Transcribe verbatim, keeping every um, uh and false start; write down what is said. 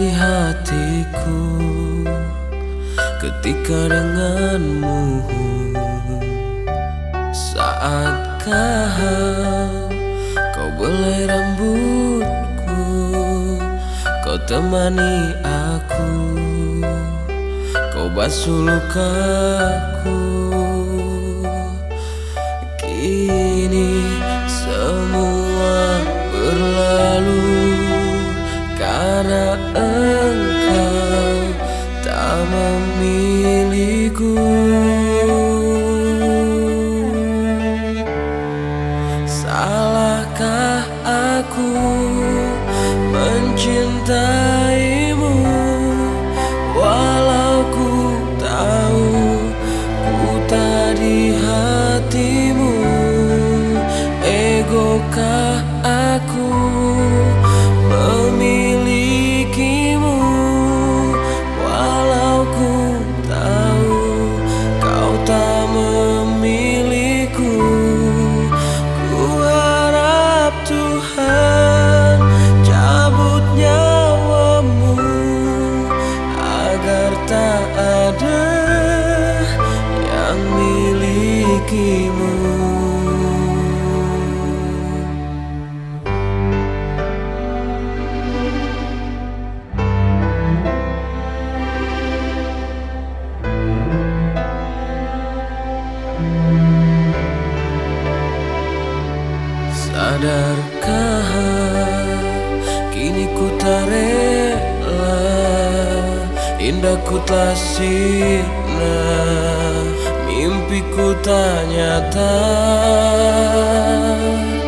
di hatiku ketika denganmu. Saatkah kau belai rambutku, kau temani aku, kau basuh lukaku. Kini semua berlalu karena engkau tak memilikiku. Salahkah aku mencintaimu, walau ku tahu ku tak di hatimu? Egokah aku memilikimu, walau ku tahu kau tak memilikiku? Ku harap Tuhan cabut nyawamu agar tak ada yang milikimu. Sadarkah kini ku tak rela, indahku telah sirna, mimpiku tak nyata.